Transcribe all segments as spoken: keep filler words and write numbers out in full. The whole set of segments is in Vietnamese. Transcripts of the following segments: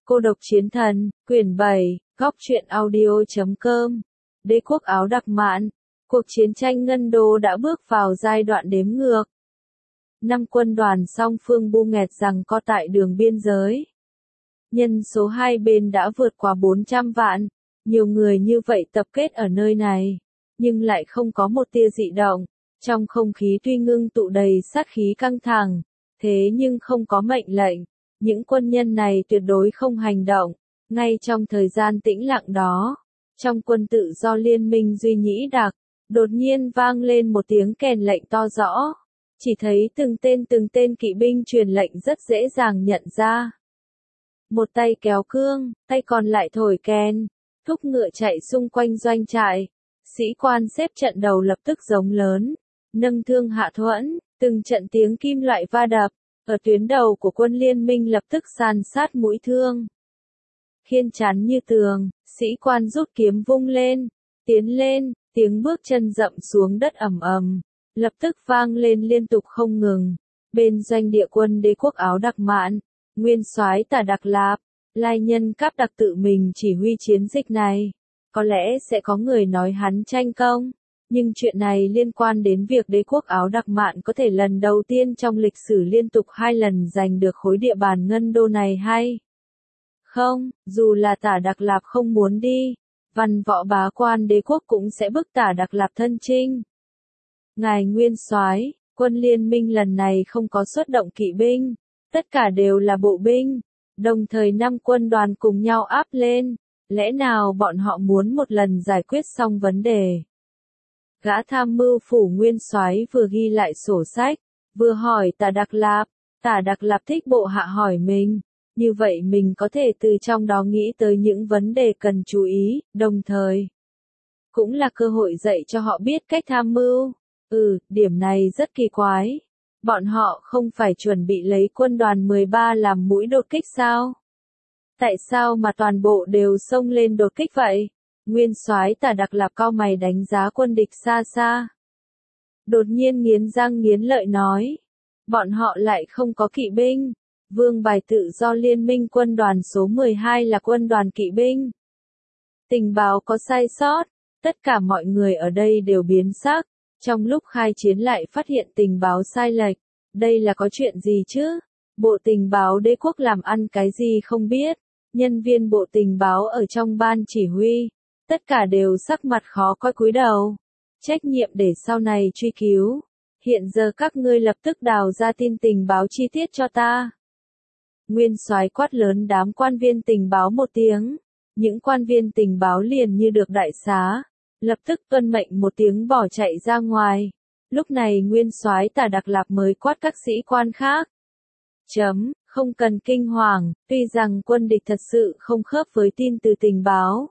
Cô độc chiến thần, quyển bảy, góc truyện audio chấm com. Đế quốc Áo Đặc Mạn. Cuộc chiến tranh Ngân Đô đã bước vào giai đoạn đếm ngược. Năm quân đoàn song phương bu nghẹt giằng co tại đường biên giới. Nhân số hai bên đã vượt qua bốn trăm vạn. Nhiều người như vậy tập kết ở nơi này, nhưng lại không có một tia dị động. Trong không khí tuy ngưng tụ đầy sát khí căng thẳng, thế nhưng không có mệnh lệnh. Những quân nhân này tuyệt đối không hành động. Ngay trong thời gian tĩnh lặng đó, trong quân tự do liên minh Duy Nhĩ Đặc, đột nhiên vang lên một tiếng kèn lệnh to rõ. Chỉ thấy từng tên từng tên kỵ binh truyền lệnh rất dễ dàng nhận ra. Một tay kéo cương, tay còn lại thổi kèn, thúc ngựa chạy xung quanh doanh trại. Sĩ quan xếp trận đầu lập tức giống lớn, nâng thương hạ thuẫn, từng trận tiếng kim loại va đập. Ở tuyến đầu của quân liên minh lập tức san sát mũi thương. Khiên chắn như tường, sĩ quan rút kiếm vung lên, tiến lên, tiếng bước chân dậm xuống đất ầm ầm, lập tức vang lên liên tục không ngừng. Bên doanh địa quân Đế quốc Áo Đặc Mạn, nguyên soái Tả Đặc Lạp, lai nhân Cáp Đặc tự mình chỉ huy chiến dịch này. Có lẽ sẽ có người nói hắn tranh công. Nhưng chuyện này liên quan đến việc Đế quốc Áo Đặc Mạn có thể lần đầu tiên trong lịch sử liên tục hai lần giành được khối địa bàn Ngân Đô này hay không. Dù là Tả Đặc Lạp không muốn đi, văn võ bá quan đế quốc cũng sẽ bức Tả Đặc Lạp thân chinh. Ngài nguyên soái, quân liên minh lần này không có xuất động kỵ binh, tất cả đều là bộ binh, đồng thời năm quân đoàn cùng nhau áp lên. Lẽ nào bọn họ muốn một lần giải quyết xong vấn đề? Gã tham mưu phủ nguyên soái vừa ghi lại sổ sách, vừa hỏi Tả Đặc Lạp. Tả Đặc Lạp thích bộ hạ hỏi mình, như vậy mình có thể từ trong đó nghĩ tới những vấn đề cần chú ý, đồng thời cũng là cơ hội dạy cho họ biết cách tham mưu. Ừ, điểm này rất kỳ quái. Bọn họ không phải chuẩn bị lấy quân đoàn mười ba làm mũi đột kích sao? Tại sao mà toàn bộ đều xông lên đột kích vậy? Nguyên soái Tả Đặc Lạp cau mày đánh giá quân địch xa xa. Đột nhiên nghiến răng nghiến lợi nói. Bọn họ lại không có kỵ binh. Vương bài tự do liên minh quân đoàn số mười hai là quân đoàn kỵ binh. Tình báo có sai sót. Tất cả mọi người ở đây đều biến sắc. Trong lúc khai chiến lại phát hiện tình báo sai lệch. Đây là có chuyện gì chứ? Bộ tình báo đế quốc làm ăn cái gì không biết. Nhân viên bộ tình báo ở trong ban chỉ huy. Tất cả đều sắc mặt khó coi cúi đầu. Trách nhiệm để sau này truy cứu. Hiện giờ các ngươi lập tức đào ra tin tình báo chi tiết cho ta. Nguyên soái quát lớn đám quan viên tình báo một tiếng. Những quan viên tình báo liền như được đại xá. Lập tức tuân mệnh một tiếng bỏ chạy ra ngoài. Lúc này nguyên soái Tả Đặc Lạp mới quát các sĩ quan khác. Chấm, không cần kinh hoàng, tuy rằng quân địch thật sự không khớp với tin từ tình báo.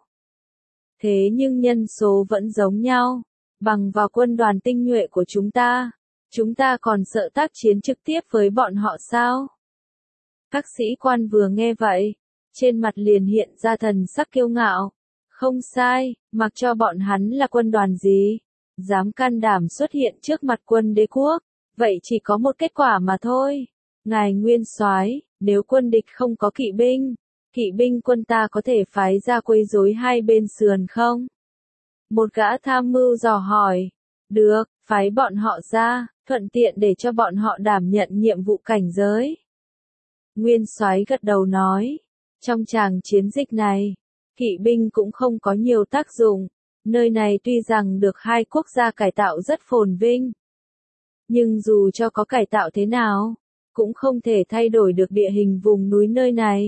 Thế nhưng nhân số vẫn giống nhau, bằng vào quân đoàn tinh nhuệ của chúng ta, chúng ta còn sợ tác chiến trực tiếp với bọn họ sao? Các sĩ quan vừa nghe vậy, trên mặt liền hiện ra thần sắc kiêu ngạo. Không sai, mặc cho bọn hắn là quân đoàn gì, dám can đảm xuất hiện trước mặt quân đế quốc, vậy chỉ có một kết quả mà thôi. Ngài nguyên soái, nếu quân địch không có kỵ binh, kỵ binh quân ta có thể phái ra quấy rối hai bên sườn không? Một gã tham mưu dò hỏi. Được, phái bọn họ ra, thuận tiện để cho bọn họ đảm nhận nhiệm vụ cảnh giới. Nguyên soái gật đầu nói. Trong tràng chiến dịch này, kỵ binh cũng không có nhiều tác dụng. Nơi này tuy rằng được hai quốc gia cải tạo rất phồn vinh. Nhưng dù cho có cải tạo thế nào, cũng không thể thay đổi được địa hình vùng núi nơi này.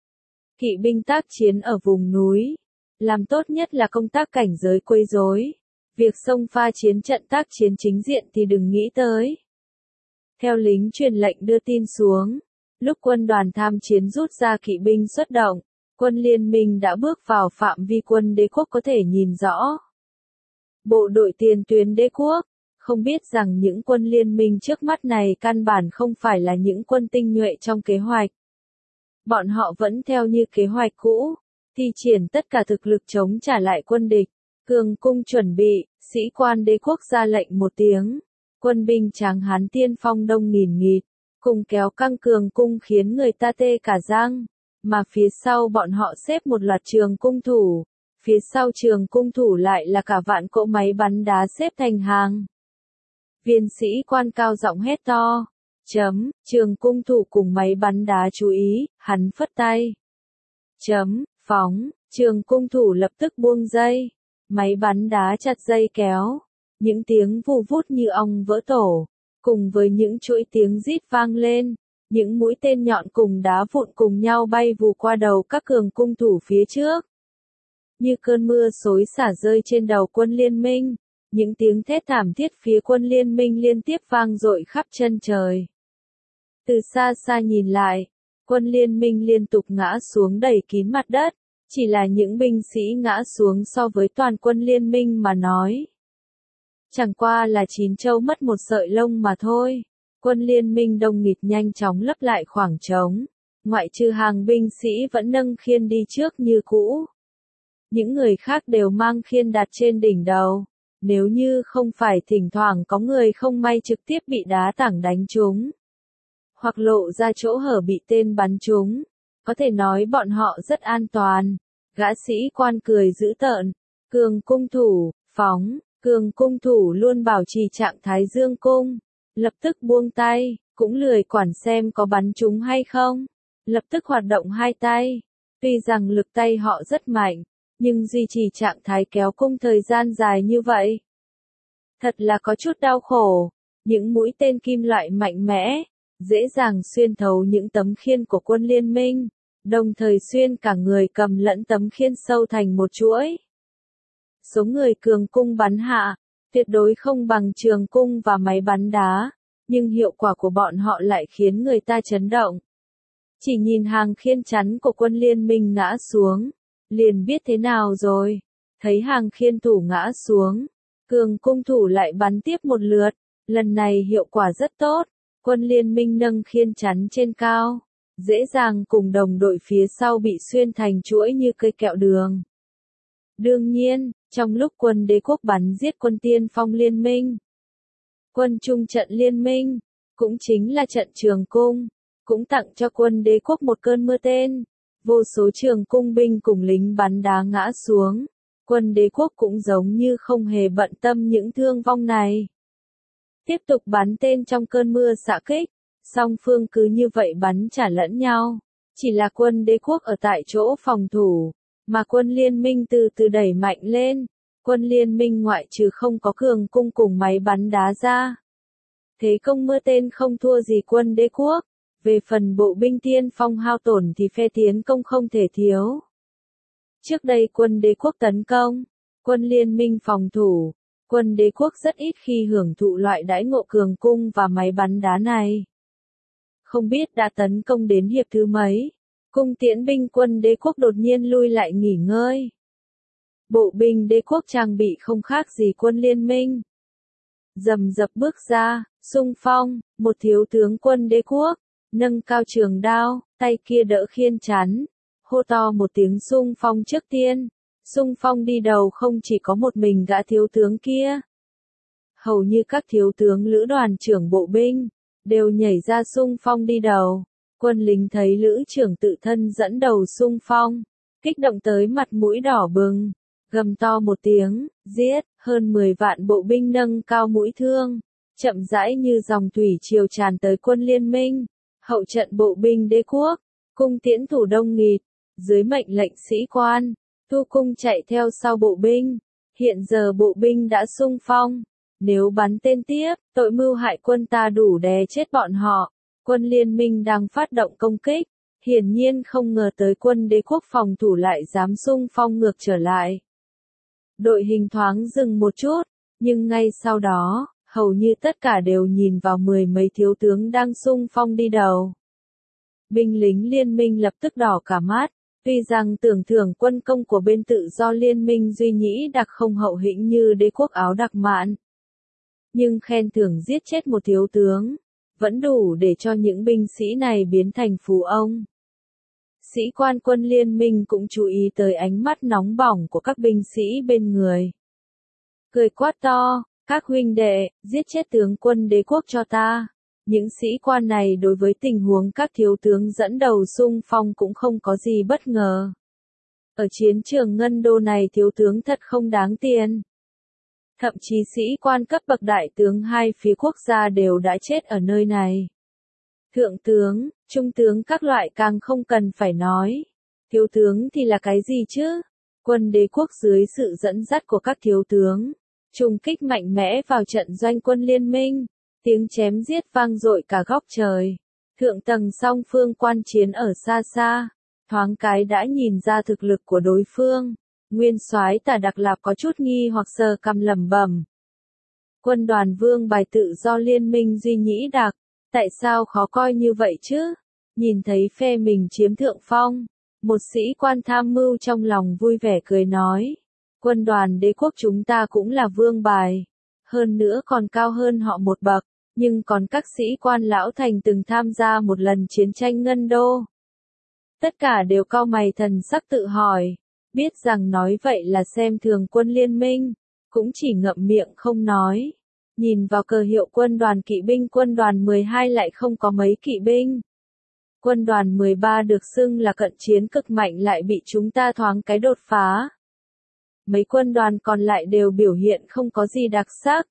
Kỵ binh tác chiến ở vùng núi, làm tốt nhất là công tác cảnh giới quấy rối. Việc xông pha chiến trận tác chiến chính diện thì đừng nghĩ tới. Theo lính truyền lệnh đưa tin xuống, lúc quân đoàn tham chiến rút ra kỵ binh xuất động, quân liên minh đã bước vào phạm vi quân đế quốc có thể nhìn rõ. Bộ đội tiền tuyến đế quốc, không biết rằng những quân liên minh trước mắt này căn bản không phải là những quân tinh nhuệ trong kế hoạch. Bọn họ vẫn theo như kế hoạch cũ, thi triển tất cả thực lực chống trả lại quân địch. Cường cung chuẩn bị, sĩ quan đế quốc ra lệnh một tiếng. Quân binh Tráng Hán tiên phong đông nghìn nghịt, cùng kéo căng cường cung khiến người ta tê cả răng. mà phía sau bọn họ xếp một loạt trường cung thủ, phía sau trường cung thủ lại là cả vạn cỗ máy bắn đá xếp thành hàng. Viên sĩ quan cao giọng hét to, chấm, trường cung thủ cùng máy bắn đá chú ý, hắn phất tay. Chấm, phóng, trường cung thủ lập tức buông dây, máy bắn đá chặt dây kéo, những tiếng vù vút như ong vỡ tổ, cùng với những chuỗi tiếng rít vang lên, những mũi tên nhọn cùng đá vụn cùng nhau bay vù qua đầu các cường cung thủ phía trước. Như cơn mưa xối xả rơi trên đầu quân liên minh, những tiếng thét thảm thiết phía quân liên minh liên tiếp vang dội khắp chân trời. Từ xa xa nhìn lại, quân liên minh liên tục ngã xuống đầy kín mặt đất, chỉ là những binh sĩ ngã xuống so với toàn quân liên minh mà nói. Chẳng qua là chín châu mất một sợi lông mà thôi. Quân liên minh đông nghịt nhanh chóng lấp lại khoảng trống, ngoại trừ hàng binh sĩ vẫn nâng khiên đi trước như cũ. Những người khác đều mang khiên đặt trên đỉnh đầu, nếu như không phải thỉnh thoảng có người không may trực tiếp bị đá tảng đánh trúng, hoặc lộ ra chỗ hở bị tên bắn trúng, có thể nói bọn họ rất an toàn. Gã sĩ quan cười dữ tợn, cường cung thủ, phóng, cường cung thủ luôn bảo trì trạng thái dương cung. Lập tức buông tay, cũng lười quản xem có bắn trúng hay không. Lập tức hoạt động hai tay. Tuy rằng lực tay họ rất mạnh, nhưng duy trì trạng thái kéo cung thời gian dài như vậy, thật là có chút đau khổ. Những mũi tên kim loại mạnh mẽ, dễ dàng xuyên thấu những tấm khiên của quân liên minh, đồng thời xuyên cả người cầm lẫn tấm khiên sâu thành một chuỗi. Số người cường cung bắn hạ, tuyệt đối không bằng trường cung và máy bắn đá, nhưng hiệu quả của bọn họ lại khiến người ta chấn động. Chỉ nhìn hàng khiên chắn của quân liên minh ngã xuống, liền biết thế nào rồi. Thấy hàng khiên thủ ngã xuống, cường cung thủ lại bắn tiếp một lượt, lần này hiệu quả rất tốt. Quân liên minh nâng khiên chắn trên cao, dễ dàng cùng đồng đội phía sau bị xuyên thành chuỗi như cây kẹo đường. Đương nhiên, trong lúc quân đế quốc bắn giết quân tiên phong liên minh, quân trung trận liên minh, cũng chính là trận trường cung, cũng tặng cho quân đế quốc một cơn mưa tên. Vô số trường cung binh cùng lính bắn đá ngã xuống, quân đế quốc cũng giống như không hề bận tâm những thương vong này. Tiếp tục bắn tên trong cơn mưa xạ kích, song phương cứ như vậy bắn trả lẫn nhau. Chỉ là quân đế quốc ở tại chỗ phòng thủ, mà quân liên minh từ từ đẩy mạnh lên. Quân liên minh ngoại trừ không có cường cung cùng máy bắn đá ra, thế công mưa tên không thua gì quân đế quốc. Về phần bộ binh tiên phong hao tổn thì phe tiến công không thể thiếu. Trước đây quân đế quốc tấn công, quân liên minh phòng thủ, quân đế quốc rất ít khi hưởng thụ loại đãi ngộ cường cung và máy bắn đá này. Không biết đã tấn công đến hiệp thứ mấy, cung tiễn binh quân đế quốc đột nhiên lui lại nghỉ ngơi. Bộ binh đế quốc trang bị không khác gì quân liên minh. Rầm rập bước ra, xung phong, một thiếu tướng quân đế quốc, nâng cao trường đao, tay kia đỡ khiên chắn, hô to một tiếng xung phong trước tiên. Xung phong đi đầu không chỉ có một mình gã thiếu tướng kia. Hầu như các thiếu tướng lữ đoàn trưởng bộ binh, đều nhảy ra xung phong đi đầu. Quân lính thấy lữ trưởng tự thân dẫn đầu xung phong, kích động tới mặt mũi đỏ bừng, gầm to một tiếng, giết, hơn mười vạn bộ binh nâng cao mũi thương, chậm rãi như dòng thủy triều tràn tới quân liên minh. Hậu trận bộ binh đế quốc, cung tiễn thủ đông nghịt, dưới mệnh lệnh sĩ quan, tu cung chạy theo sau bộ binh. Hiện giờ bộ binh đã xung phong, nếu bắn tên tiếp, tội mưu hại quân ta đủ đè chết bọn họ. Quân liên minh đang phát động công kích, hiển nhiên không ngờ tới quân đế quốc phòng thủ lại dám xung phong ngược trở lại. Đội hình thoáng dừng một chút, nhưng ngay sau đó, hầu như tất cả đều nhìn vào mười mấy thiếu tướng đang xung phong đi đầu. Binh lính liên minh lập tức đỏ cả mắt, tuy rằng tưởng thưởng quân công của bên tự do liên minh duy nhĩ đặc không hậu hĩnh như đế quốc Áo Đặc Mạn, nhưng khen thưởng giết chết một thiếu tướng, vẫn đủ để cho những binh sĩ này biến thành phú ông. Sĩ quan quân liên minh cũng chú ý tới ánh mắt nóng bỏng của các binh sĩ bên người. Cười quát to, các huynh đệ, giết chết tướng quân đế quốc cho ta. Những sĩ quan này đối với tình huống các thiếu tướng dẫn đầu xung phong cũng không có gì bất ngờ. Ở chiến trường Ngân Đô này thiếu tướng thật không đáng tiền. Thậm chí sĩ quan cấp bậc đại tướng hai phía quốc gia đều đã chết ở nơi này. Thượng tướng, trung tướng các loại càng không cần phải nói. Thiếu tướng thì là cái gì chứ? Quân đế quốc dưới sự dẫn dắt của các thiếu tướng, trùng kích mạnh mẽ vào trận doanh quân liên minh. Tiếng chém giết vang dội cả góc trời. Thượng tầng song phương quan chiến ở xa xa, thoáng cái đã nhìn ra thực lực của đối phương. Nguyên soái Tả Đặc Lạp có chút nghi hoặc sờ cằm lẩm bẩm. Quân đoàn Vương Bài tự do liên minh Duy Nhĩ Đặc, tại sao khó coi như vậy chứ? Nhìn thấy phe mình chiếm thượng phong, một sĩ quan tham mưu trong lòng vui vẻ cười nói. Quân đoàn đế quốc chúng ta cũng là vương bài, hơn nữa còn cao hơn họ một bậc, nhưng còn các sĩ quan lão thành từng tham gia một lần chiến tranh Ngân Đô. Tất cả đều cau mày thần sắc tự hỏi, biết rằng nói vậy là xem thường quân liên minh, cũng chỉ ngậm miệng không nói. Nhìn vào cờ hiệu quân đoàn kỵ binh quân đoàn mười hai lại không có mấy kỵ binh. Quân đoàn mười ba được xưng là cận chiến cực mạnh lại bị chúng ta thoáng cái đột phá. Mấy quân đoàn còn lại đều biểu hiện không có gì đặc sắc.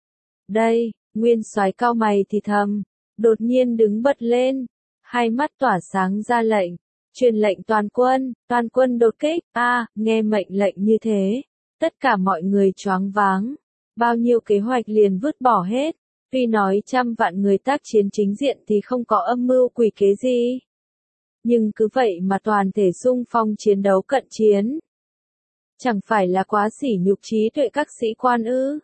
Đây, nguyên soái cao mày thì thầm, đột nhiên đứng bật lên, hai mắt tỏa sáng ra lệnh, truyền lệnh toàn quân, toàn quân đột kích. A, à, nghe mệnh lệnh như thế, tất cả mọi người choáng váng, bao nhiêu kế hoạch liền vứt bỏ hết. Tuy nói trăm vạn người tác chiến chính diện thì không có âm mưu quỷ kế gì, nhưng cứ vậy mà toàn thể xung phong chiến đấu cận chiến. Chẳng phải là quá sỉ nhục trí tuệ các sĩ quan ư?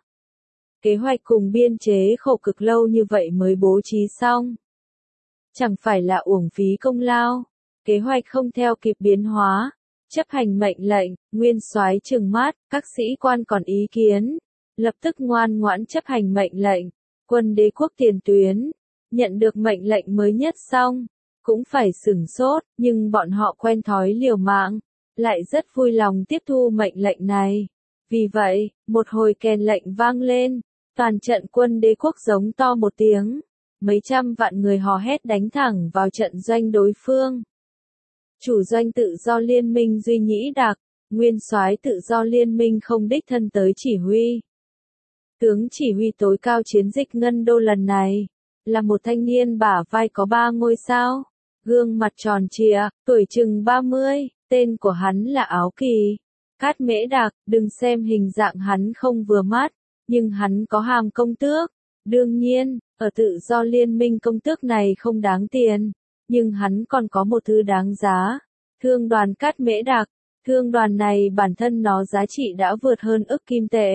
Kế hoạch cùng biên chế khổ cực lâu như vậy mới bố trí xong. Chẳng phải là uổng phí công lao, kế hoạch không theo kịp biến hóa, chấp hành mệnh lệnh, nguyên soái trừng mắt, các sĩ quan còn ý kiến, lập tức ngoan ngoãn chấp hành mệnh lệnh. Quân đế quốc tiền tuyến, nhận được mệnh lệnh mới nhất xong, cũng phải sửng sốt, nhưng bọn họ quen thói liều mạng, lại rất vui lòng tiếp thu mệnh lệnh này. Vì vậy, một hồi kèn lệnh vang lên, toàn trận quân đế quốc giống to một tiếng, mấy trăm vạn người hò hét đánh thẳng vào trận doanh đối phương. Chủ doanh tự do liên minh Duy Nhĩ Đặc, nguyên soái tự do liên minh không đích thân tới chỉ huy. Tướng chỉ huy tối cao chiến dịch Ngân Đô lần này, là một thanh niên bả vai có ba ngôi sao, gương mặt tròn trịa, tuổi chừng ba mươi, tên của hắn là Áo Kỳ. Cát Mễ Đạc, đừng xem hình dạng hắn không vừa mắt, nhưng hắn có hàm công tước. Đương nhiên, ở tự do liên minh công tước này không đáng tiền, nhưng hắn còn có một thứ đáng giá. Thương đoàn Cát Mễ Đạc, thương đoàn này bản thân nó giá trị đã vượt hơn ức kim tệ.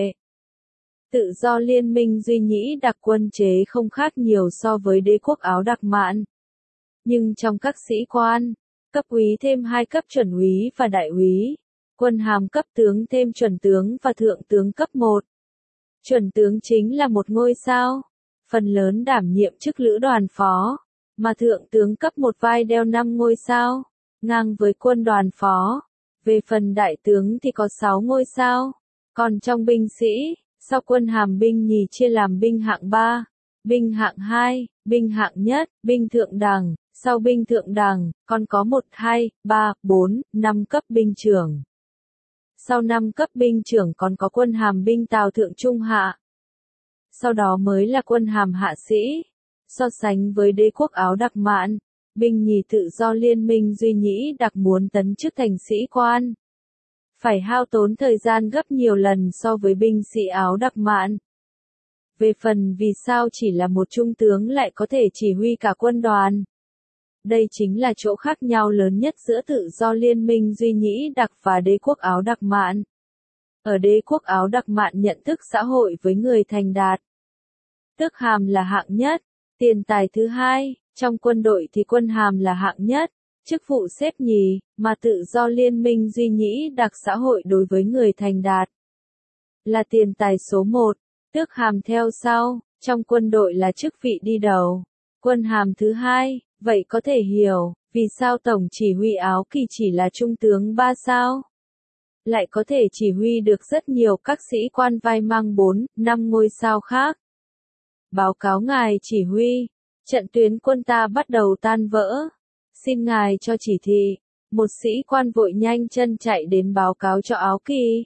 Tự do liên minh Duy Nhĩ Đặc quân chế không khác nhiều so với đế quốc Áo Đặc Mạn. Nhưng trong các sĩ quan, cấp úy thêm hai cấp chuẩn úy và đại úy, quân hàm cấp tướng thêm chuẩn tướng và thượng tướng cấp một. Chuẩn tướng chính là một ngôi sao, phần lớn đảm nhiệm chức lữ đoàn phó, mà thượng tướng cấp một vai đeo năm ngôi sao, ngang với quân đoàn phó. Về phần đại tướng thì có sáu ngôi sao, còn trong binh sĩ, sau quân hàm binh nhì chia làm binh hạng ba, binh hạng hai, binh hạng nhất, binh thượng đẳng, sau binh thượng đẳng, còn có một, hai, ba, bốn, năm cấp binh trưởng. Sau năm cấp binh trưởng còn có quân hàm binh tào thượng trung hạ. Sau đó mới là quân hàm hạ sĩ. So sánh với đế quốc Áo Đặc Mạn, binh nhì tự do liên minh Duy Nhĩ Đặc muốn tấn chức thành sĩ quan, phải hao tốn thời gian gấp nhiều lần so với binh sĩ Áo Đặc Mạn. Về phần vì sao chỉ là một trung tướng lại có thể chỉ huy cả quân đoàn, đây chính là chỗ khác nhau lớn nhất giữa tự do liên minh Duy Nhĩ Đặc và đế quốc Áo Đặc Mạn. Ở đế quốc Áo Đặc Mạn nhận thức xã hội với người thành đạt, tước hàm là hạng nhất, tiền tài thứ hai, trong quân đội thì quân hàm là hạng nhất, chức vụ xếp nhì, mà tự do liên minh Duy Nhĩ Đặc xã hội đối với người thành đạt là tiền tài số một, tước hàm theo sau, trong quân đội là chức vị đi đầu, quân hàm thứ hai. Vậy có thể hiểu, vì sao Tổng chỉ huy Áo Kỳ chỉ là trung tướng ba sao? Lại có thể chỉ huy được rất nhiều các sĩ quan vai mang bốn, năm ngôi sao khác. Báo cáo ngài chỉ huy, Trận tuyến quân ta bắt đầu tan vỡ. Xin ngài cho chỉ thị. Một sĩ quan vội nhanh chân chạy đến báo cáo cho Áo Kỳ.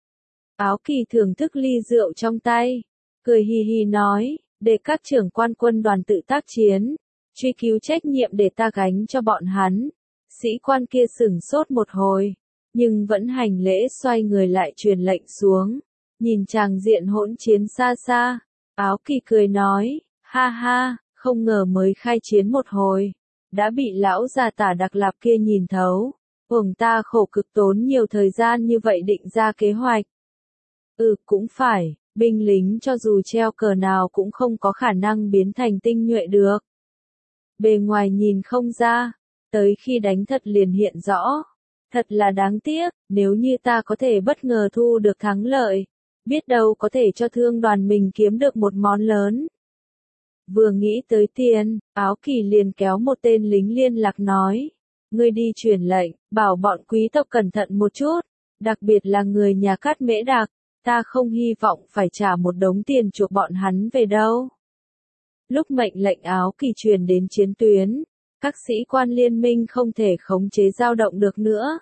Áo Kỳ thưởng thức ly rượu trong tay, cười hì hì nói, để các trưởng quan quân đoàn tự tác chiến, truy cứu trách nhiệm để ta gánh cho bọn hắn. Sĩ quan kia sửng sốt một hồi, nhưng vẫn hành lễ xoay người lại truyền lệnh xuống, nhìn tràng diện hỗn chiến xa xa. Áo Kỳ cười nói, ha ha, không ngờ mới khai chiến một hồi, đã bị lão già Tả Đặc Lạp kia nhìn thấu. Uổng ta khổ cực tốn nhiều thời gian như vậy định ra kế hoạch. Ừ, cũng phải, binh lính cho dù treo cờ nào cũng không có khả năng biến thành tinh nhuệ được. Bề ngoài nhìn không ra, tới khi đánh thật liền hiện rõ. Thật là đáng tiếc, nếu như ta có thể bất ngờ thu được thắng lợi, biết đâu có thể cho thương đoàn mình kiếm được một món lớn. Vừa nghĩ tới tiền, Áo Kỳ liền kéo một tên lính liên lạc nói, ngươi đi truyền lệnh, bảo bọn quý tộc cẩn thận một chút, đặc biệt là người nhà Cát Mễ Đạc, ta không hy vọng phải trả một đống tiền chuộc bọn hắn về đâu. Lúc mệnh lệnh Áo Kỳ truyền đến chiến tuyến, các sĩ quan liên minh không thể khống chế dao động được nữa.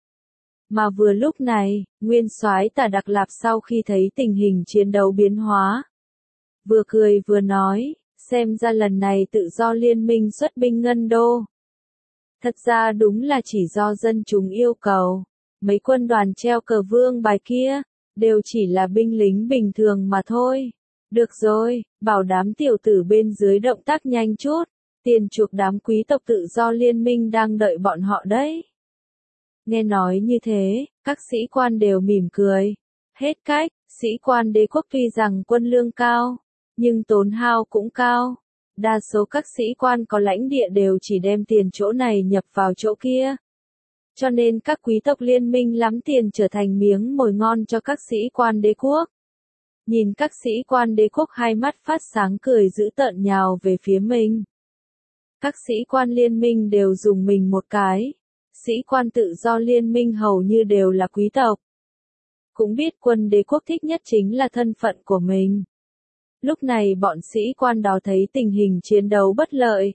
Mà vừa lúc này, nguyên soái Tả Đặc Lạp sau khi thấy tình hình chiến đấu biến hóa, vừa cười vừa nói, xem ra lần này tự do liên minh xuất binh Ngân Đô. Thật ra đúng là chỉ do dân chúng yêu cầu, mấy quân đoàn treo cờ vương bài kia, đều chỉ là binh lính bình thường mà thôi. Được rồi, bảo đám tiểu tử bên dưới động tác nhanh chút, tiền chuộc đám quý tộc tự do liên minh đang đợi bọn họ đấy. Nghe nói như thế, các sĩ quan đều mỉm cười. Hết cách, sĩ quan đế quốc tuy rằng quân lương cao, nhưng tốn hao cũng cao. Đa số các sĩ quan có lãnh địa đều chỉ đem tiền chỗ này nhập vào chỗ kia. Cho nên các quý tộc liên minh lắm tiền trở thành miếng mồi ngon cho các sĩ quan đế quốc. Nhìn các sĩ quan đế quốc hai mắt phát sáng cười dữ tợn nhào về phía mình. Các sĩ quan liên minh đều dùng mình một cái. Sĩ quan tự do liên minh hầu như đều là quý tộc. Cũng biết quân đế quốc thích nhất chính là thân phận của mình. Lúc này bọn sĩ quan đó thấy tình hình chiến đấu bất lợi.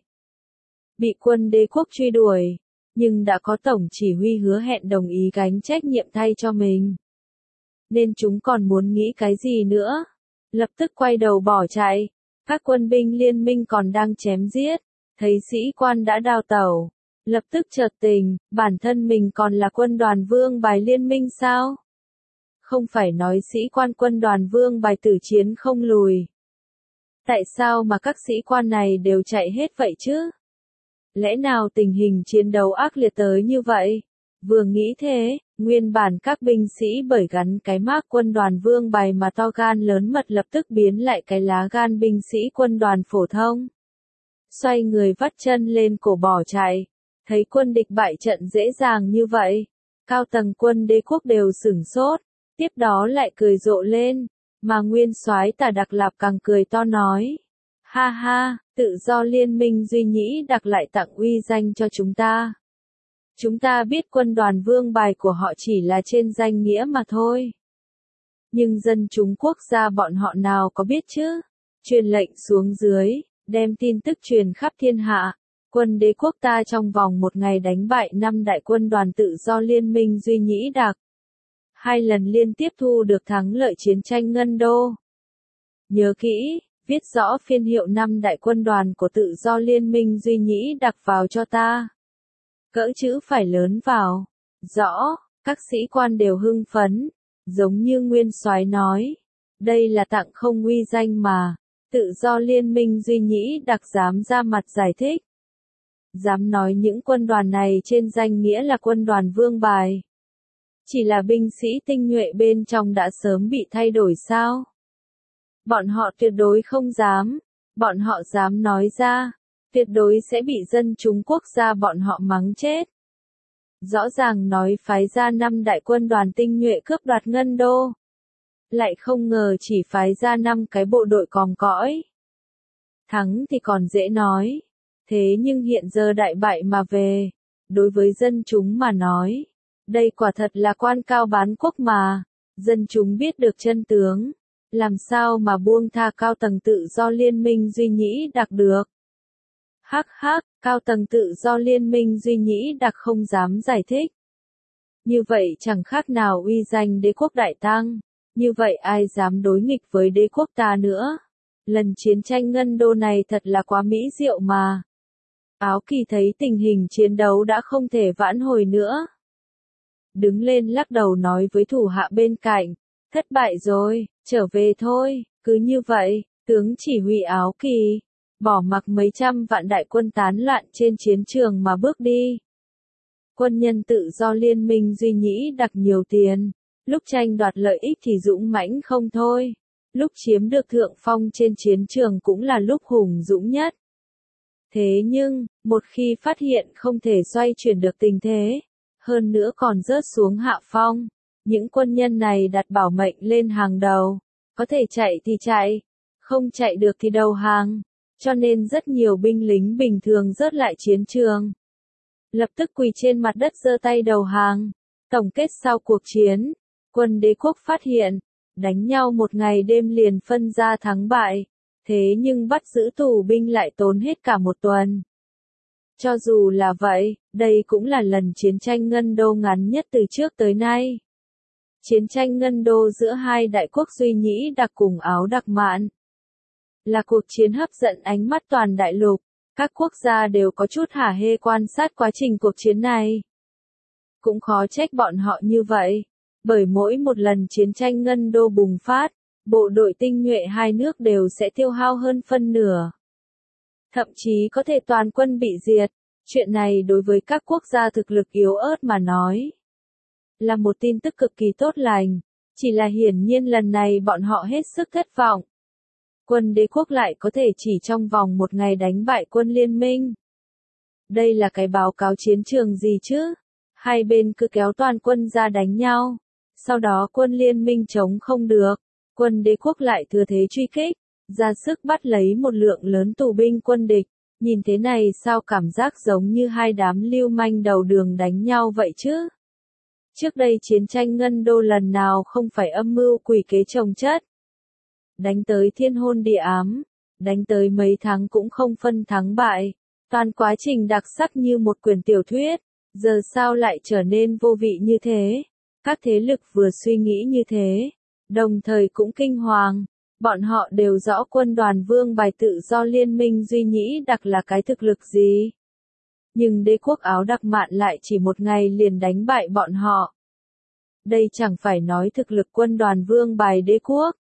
Bị quân đế quốc truy đuổi, nhưng đã có tổng chỉ huy hứa hẹn đồng ý gánh trách nhiệm thay cho mình. Nên chúng còn muốn nghĩ cái gì nữa? Lập tức quay đầu bỏ chạy. Các quân binh liên minh còn đang chém giết, thấy sĩ quan đã đào tẩu. Lập tức chợt tình, bản thân mình còn là quân đoàn vương bài liên minh sao? Không phải nói sĩ quan quân đoàn vương bài tử chiến không lùi. Tại sao mà các sĩ quan này đều chạy hết vậy chứ? Lẽ nào tình hình chiến đấu ác liệt tới như vậy? Vừa nghĩ thế, nguyên bản các binh sĩ bởi gắn cái mác quân đoàn vương bài mà to gan lớn mật lập tức biến lại cái lá gan binh sĩ quân đoàn phổ thông. Xoay người vắt chân lên cổ bỏ chạy. Thấy quân địch bại trận dễ dàng như vậy, cao tầng quân đế quốc đều sửng sốt, tiếp đó lại cười rộ lên, mà nguyên soái Tả Đặc Lạp càng cười to nói, ha ha, tự do liên minh Duy Nhĩ Đặc lại tặng uy danh cho chúng ta. Chúng ta biết quân đoàn vương bài của họ chỉ là trên danh nghĩa mà thôi. Nhưng dân chúng quốc gia bọn họ nào có biết chứ? Truyền lệnh xuống dưới, đem tin tức truyền khắp thiên hạ. Quân đế quốc ta trong vòng một ngày đánh bại năm đại quân đoàn tự do liên minh Duy Nhĩ Đặc. Hai lần liên tiếp thu được thắng lợi chiến tranh Ngân Đô. Nhớ kỹ, viết rõ phiên hiệu năm đại quân đoàn của tự do liên minh Duy Nhĩ Đặc vào cho ta. Cỡ chữ phải lớn vào. Rõ, các sĩ quan đều hưng phấn, giống như nguyên soái nói. Đây là tặng không uy danh mà, tự do liên minh Duy Nhĩ Đặc dám ra mặt giải thích. Dám nói những quân đoàn này trên danh nghĩa là quân đoàn vương bài. Chỉ là binh sĩ tinh nhuệ bên trong đã sớm bị thay đổi sao? Bọn họ tuyệt đối không dám. Bọn họ dám nói ra, tuyệt đối sẽ bị dân chúng quốc gia bọn họ mắng chết. Rõ ràng nói phái ra năm đại quân đoàn tinh nhuệ cướp đoạt Ngân Đô. Lại không ngờ chỉ phái ra năm cái bộ đội còm cõi. Thắng thì còn dễ nói. Thế nhưng hiện giờ đại bại mà về, đối với dân chúng mà nói, đây quả thật là quan cao bán quốc mà, dân chúng biết được chân tướng, làm sao mà buông tha cao tầng tự do liên minh Duy Nhĩ Đặc được. Hắc hắc, cao tầng tự do liên minh Duy Nhĩ Đặc không dám giải thích. Như vậy chẳng khác nào uy danh đế quốc đại tăng. Như vậy ai dám đối nghịch với đế quốc ta nữa. Lần chiến tranh Ngân Đô này thật là quá mỹ diệu mà. Áo Kỳ thấy tình hình chiến đấu đã không thể vãn hồi nữa. Đứng lên lắc đầu nói với thủ hạ bên cạnh. Thất bại rồi, trở về thôi, cứ như vậy, tướng chỉ huy Áo Kỳ. Bỏ mặc mấy trăm vạn đại quân tán loạn trên chiến trường mà bước đi. Quân nhân tự do liên minh Duy Nhĩ Đặc nhiều tiền. Lúc tranh đoạt lợi ích thì dũng mãnh không thôi. Lúc chiếm được thượng phong trên chiến trường cũng là lúc hùng dũng nhất. Thế nhưng, một khi phát hiện không thể xoay chuyển được tình thế, hơn nữa còn rớt xuống hạ phong, những quân nhân này đặt bảo mệnh lên hàng đầu, có thể chạy thì chạy, không chạy được thì đầu hàng, cho nên rất nhiều binh lính bình thường rớt lại chiến trường. Lập tức quỳ trên mặt đất giơ tay đầu hàng. Tổng kết sau cuộc chiến, quân đế quốc phát hiện, đánh nhau một ngày đêm liền phân ra thắng bại, thế nhưng bắt giữ tù binh lại tốn hết cả một tuần. Cho dù là vậy, đây cũng là lần chiến tranh Ngân Đô ngắn nhất từ trước tới nay. Chiến tranh Ngân Đô giữa hai đại quốc Duy Nhĩ Đặc cùng Áo Đặc Mạn là cuộc chiến hấp dẫn ánh mắt toàn đại lục. Các quốc gia đều có chút hả hê quan sát quá trình cuộc chiến này. Cũng khó trách bọn họ như vậy, bởi mỗi một lần chiến tranh Ngân Đô bùng phát, bộ đội tinh nhuệ hai nước đều sẽ tiêu hao hơn phân nửa. Thậm chí có thể toàn quân bị diệt. Chuyện này đối với các quốc gia thực lực yếu ớt mà nói là một tin tức cực kỳ tốt lành, chỉ là hiển nhiên lần này bọn họ hết sức thất vọng. Quân đế quốc lại có thể chỉ trong vòng một ngày đánh bại quân liên minh. Đây là cái báo cáo chiến trường gì chứ? Hai bên cứ kéo toàn quân ra đánh nhau. Sau đó quân liên minh chống không được. Quân đế quốc lại thừa thế truy kích, ra sức bắt lấy một lượng lớn tù binh quân địch. Nhìn thế này sao cảm giác giống như hai đám lưu manh đầu đường đánh nhau vậy chứ? Trước đây chiến tranh Ngân Đô lần nào không phải âm mưu quỷ kế chồng chất. Đánh tới thiên hôn địa ám, đánh tới mấy tháng cũng không phân thắng bại. Toàn quá trình đặc sắc như một quyển tiểu thuyết, giờ sao lại trở nên vô vị như thế? Các thế lực vừa suy nghĩ như thế, đồng thời cũng kinh hoàng. Bọn họ đều rõ quân đoàn vương bài tự do liên minh Duy Nhĩ Đặc là cái thực lực gì. Nhưng đế quốc Áo Đặc Mạn lại chỉ một ngày liền đánh bại bọn họ. Đây chẳng phải nói thực lực quân đoàn vương bài đế quốc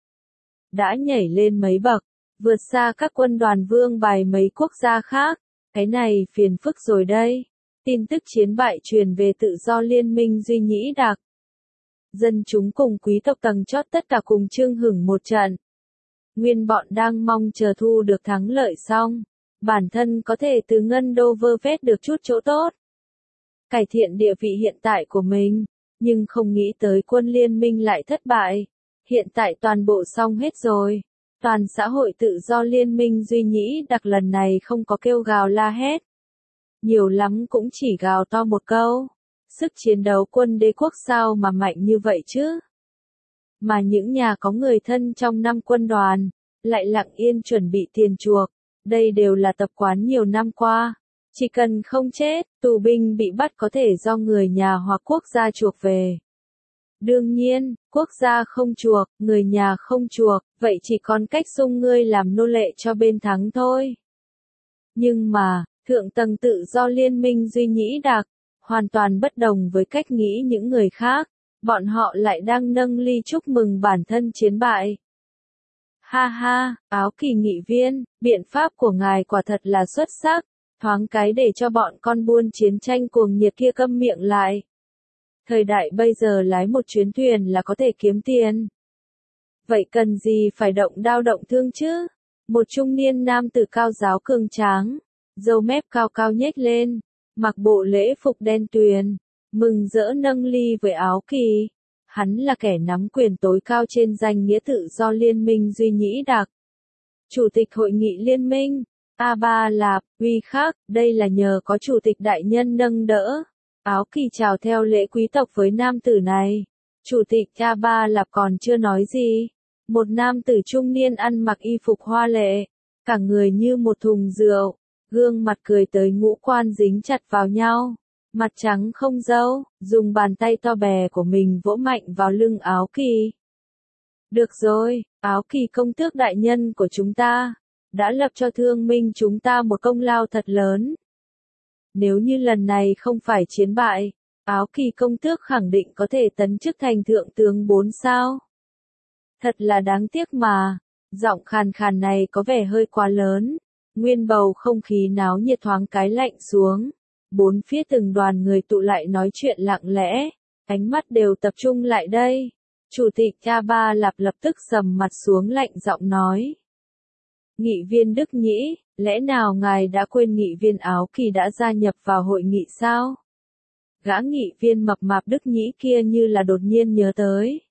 đã nhảy lên mấy bậc, vượt xa các quân đoàn vương bài mấy quốc gia khác. Cái này phiền phức rồi đây. Tin tức chiến bại truyền về tự do liên minh Duy Nhĩ Đặc. Dân chúng cùng quý tộc tầng chót tất cả cùng chưng hửng một trận. Nguyên bọn đang mong chờ thu được thắng lợi xong, bản thân có thể từ Ngân Đô vơ vét được chút chỗ tốt, cải thiện địa vị hiện tại của mình, nhưng không nghĩ tới quân liên minh lại thất bại. Hiện tại toàn bộ xong hết rồi. Toàn xã hội tự do liên minh Duy Nhĩ Đặc lần này không có kêu gào la hét. Nhiều lắm cũng chỉ gào to một câu. Sức chiến đấu quân đế quốc sao mà mạnh như vậy chứ? Mà những nhà có người thân trong năm quân đoàn, lại lặng yên chuẩn bị tiền chuộc. Đây đều là tập quán nhiều năm qua. Chỉ cần không chết, tù binh bị bắt có thể do người nhà hoặc quốc gia chuộc về. Đương nhiên, quốc gia không chuộc, người nhà không chuộc, vậy chỉ còn cách xung ngươi làm nô lệ cho bên thắng thôi. Nhưng mà, thượng tầng tự do liên minh Duy Nhĩ Đặc, hoàn toàn bất đồng với cách nghĩ những người khác, bọn họ lại đang nâng ly chúc mừng bản thân chiến bại. Ha ha, Áo Kỳ nghị viên, biện pháp của ngài quả thật là xuất sắc, thoáng cái để cho bọn con buôn chiến tranh cuồng nhiệt kia câm miệng lại. Thời đại bây giờ lái một chuyến thuyền là có thể kiếm tiền. Vậy cần gì phải động đao động thương chứ? Một trung niên nam tử cao giáo cường tráng, râu mép cao cao nhếch lên, mặc bộ lễ phục đen tuyền, mừng rỡ nâng ly với Áo Kỳ. Hắn là kẻ nắm quyền tối cao trên danh nghĩa tự do liên minh Duy Nhĩ Đặc. Chủ tịch hội nghị liên minh, A Ba Lạp, uy khắc, đây là nhờ có chủ tịch đại nhân nâng đỡ. Áo Kỳ chào theo lễ quý tộc với nam tử này. Chủ tịch A Ba Lạp còn chưa nói gì. Một nam tử trung niên ăn mặc y phục hoa lệ, cả người như một thùng rượu, Gương mặt cười tới ngũ quan dính chặt vào nhau, mặt trắng không râu, dùng bàn tay to bè của mình vỗ mạnh vào lưng Áo Kỳ. Được rồi, Áo Kỳ công tước đại nhân của chúng ta, đã lập cho thương minh chúng ta một công lao thật lớn. Nếu như lần này không phải chiến bại, Áo Kỳ công tước khẳng định có thể tấn chức thành thượng tướng bốn sao. Thật là đáng tiếc mà, giọng khàn khàn này có vẻ hơi quá lớn, nguyên bầu không khí náo nhiệt thoáng cái lạnh xuống. Bốn phía từng đoàn người tụ lại nói chuyện lặng lẽ, ánh mắt đều tập trung lại đây. Chủ tịch Cha Ba Lạp lập tức sầm mặt xuống lạnh giọng nói. Nghị viên Đức Nhĩ, lẽ nào ngài đã quên nghị viên Áo Kỳ đã gia nhập vào hội nghị sao? Gã nghị viên mập mạp Đức Nhĩ kia như là đột nhiên nhớ tới.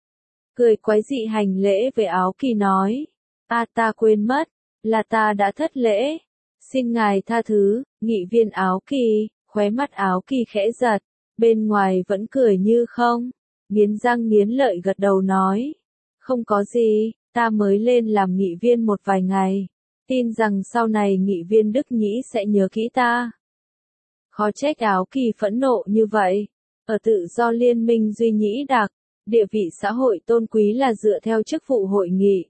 Cười quái dị hành lễ với Áo Kỳ nói. A ta quên mất, là ta đã thất lễ. Xin ngài tha thứ, nghị viên Áo Kỳ, khóe mắt Áo Kỳ khẽ giật, bên ngoài vẫn cười như không. Nghiến răng nghiến lợi gật đầu nói. Không có gì, ta mới lên làm nghị viên một vài ngày. Tin rằng sau này nghị viên Đức Nhĩ sẽ nhớ kỹ ta. Khó trách Áo Kỳ phẫn nộ như vậy. Ở tự do liên minh Duy Nhĩ Đặc, địa vị xã hội tôn quý là dựa theo chức vụ hội nghị,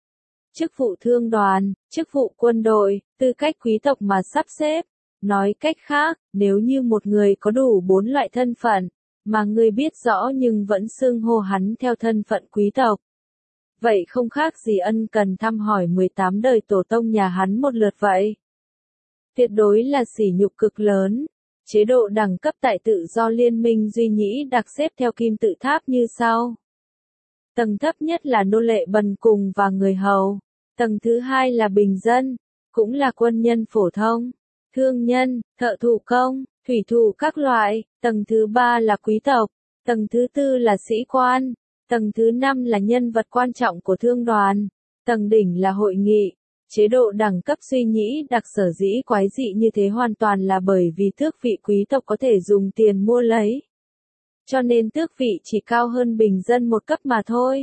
chức vụ thương đoàn, chức vụ quân đội, tư cách quý tộc mà sắp xếp. Nói cách khác, nếu như một người có đủ bốn loại thân phận, mà người biết rõ nhưng vẫn xưng hô hắn theo thân phận quý tộc, vậy không khác gì ân cần thăm hỏi mười tám đời tổ tông nhà hắn một lượt vậy. Tuyệt đối là sỉ nhục cực lớn. Chế độ đẳng cấp tại tự do liên minh Duy Nhĩ Đặc xếp theo kim tự tháp như sau. Tầng thấp nhất là nô lệ bần cùng và người hầu. Tầng thứ hai là bình dân, cũng là quân nhân phổ thông, thương nhân, thợ thủ công, thủy thủ các loại. Tầng thứ ba là quý tộc. Tầng thứ tư là sĩ quan. Tầng thứ năm là nhân vật quan trọng của thương đoàn. Tầng đỉnh là hội nghị. Chế độ đẳng cấp Duy Nhĩ Đặc sở dĩ quái dị như thế hoàn toàn là bởi vì tước vị quý tộc có thể dùng tiền mua lấy. Cho nên tước vị chỉ cao hơn bình dân một cấp mà thôi.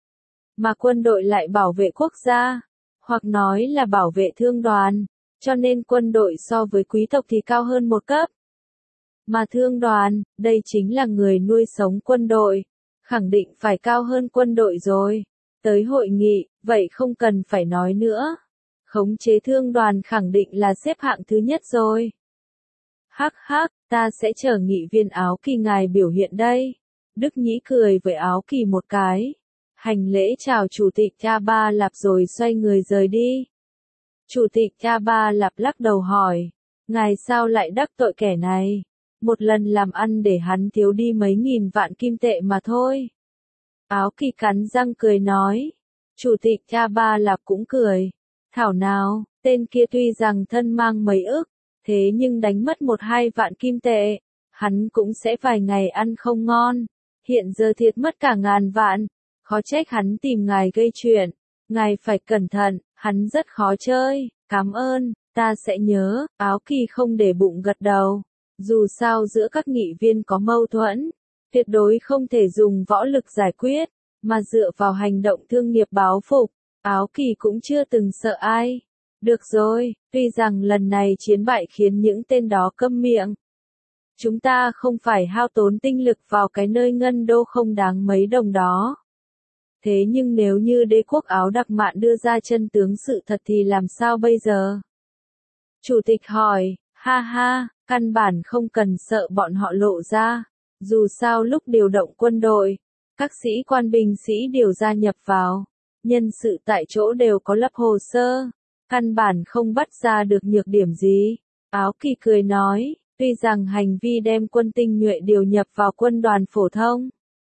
Mà quân đội lại bảo vệ quốc gia, hoặc nói là bảo vệ thương đoàn, cho nên quân đội so với quý tộc thì cao hơn một cấp. Mà thương đoàn, đây chính là người nuôi sống quân đội, khẳng định phải cao hơn quân đội rồi. Tới hội nghị, vậy không cần phải nói nữa. Khống chế thương đoàn khẳng định là xếp hạng thứ nhất rồi. Hắc hắc, ta sẽ chờ nghị viên Áo Kỳ ngài biểu hiện đây. Đức Nhĩ cười với Áo Kỳ một cái. Hành lễ chào chủ tịch Cha Ba Lạp rồi xoay người rời đi. Chủ tịch Cha Ba Lạp lắc đầu hỏi. Ngài sao lại đắc tội kẻ này? Một lần làm ăn để hắn thiếu đi mấy nghìn vạn kim tệ mà thôi. Áo Kỳ cắn răng cười nói. Chủ tịch Cha Ba Lạp cũng cười. Thảo nào, tên kia tuy rằng thân mang mấy ức, thế nhưng đánh mất một hai vạn kim tệ, hắn cũng sẽ vài ngày ăn không ngon. Hiện giờ thiệt mất cả ngàn vạn, khó trách hắn tìm ngài gây chuyện. Ngài phải cẩn thận, hắn rất khó chơi. Cảm ơn, ta sẽ nhớ. Áo Kỳ không để bụng gật đầu. Dù sao giữa các nghị viên có mâu thuẫn, tuyệt đối không thể dùng võ lực giải quyết, mà dựa vào hành động thương nghiệp báo phục. Áo Kỳ cũng chưa từng sợ ai. Được rồi, tuy rằng lần này chiến bại khiến những tên đó câm miệng. Chúng ta không phải hao tốn tinh lực vào cái nơi ngân đô không đáng mấy đồng đó. Thế nhưng nếu như đế quốc Áo Đặc Mạn đưa ra chân tướng sự thật thì làm sao bây giờ? Chủ tịch hỏi, ha ha, căn bản không cần sợ bọn họ lộ ra. Dù sao lúc điều động quân đội, các sĩ quan binh sĩ đều gia nhập vào. Nhân sự tại chỗ đều có lập hồ sơ, căn bản không bắt ra được nhược điểm gì. Áo Kỳ cười nói, tuy rằng hành vi đem quân tinh nhuệ điều nhập vào quân đoàn phổ thông,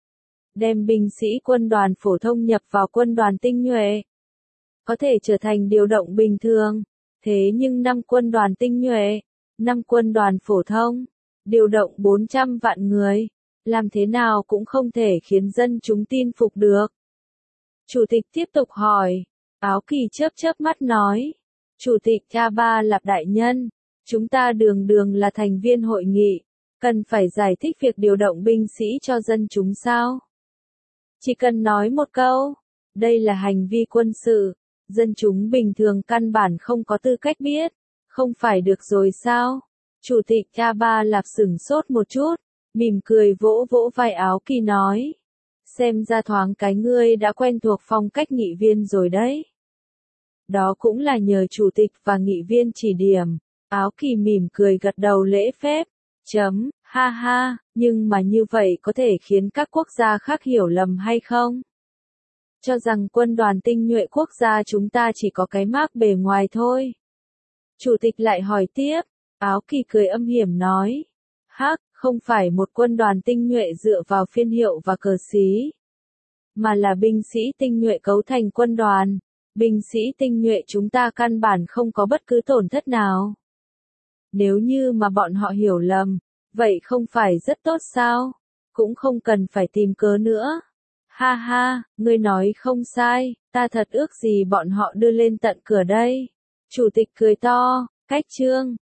đem binh sĩ quân đoàn phổ thông nhập vào quân đoàn tinh nhuệ, có thể trở thành điều động bình thường, thế nhưng năm quân đoàn tinh nhuệ, năm quân đoàn phổ thông, điều động bốn trăm vạn người, làm thế nào cũng không thể khiến dân chúng tin phục được. Chủ tịch tiếp tục hỏi. Áo Kỳ chớp chớp mắt nói. Chủ tịch Cha Ba Lạp đại nhân, chúng ta đường đường là thành viên hội nghị, cần phải giải thích việc điều động binh sĩ cho dân chúng sao? Chỉ cần nói một câu, đây là hành vi quân sự, dân chúng bình thường căn bản không có tư cách biết, Không phải được rồi sao? Chủ tịch A Ba Lạp sửng sốt một chút, mỉm cười vỗ vỗ vai Áo Kỳ nói. Xem ra thoáng cái ngươi đã quen thuộc phong cách nghị viên rồi đấy. Đó cũng là nhờ chủ tịch và nghị viên chỉ điểm. Áo Kỳ mỉm cười gật đầu lễ phép. Chấm, ha ha, nhưng mà như vậy có thể khiến các quốc gia khác hiểu lầm hay không? Cho rằng quân đoàn tinh nhuệ quốc gia chúng ta chỉ có cái mác bề ngoài thôi. Chủ tịch lại hỏi tiếp, Áo Kỳ cười âm hiểm nói. Hắc, không phải một quân đoàn tinh nhuệ dựa vào phiên hiệu và cờ xí, mà là binh sĩ tinh nhuệ cấu thành quân đoàn. Binh sĩ tinh nhuệ chúng ta căn bản không có bất cứ tổn thất nào. Nếu như mà bọn họ hiểu lầm, vậy không phải rất tốt sao? Cũng không cần phải tìm cớ nữa. Ha ha, ngươi nói không sai, ta thật ước gì bọn họ đưa lên tận cửa đây. Chủ tịch cười to, cách chương.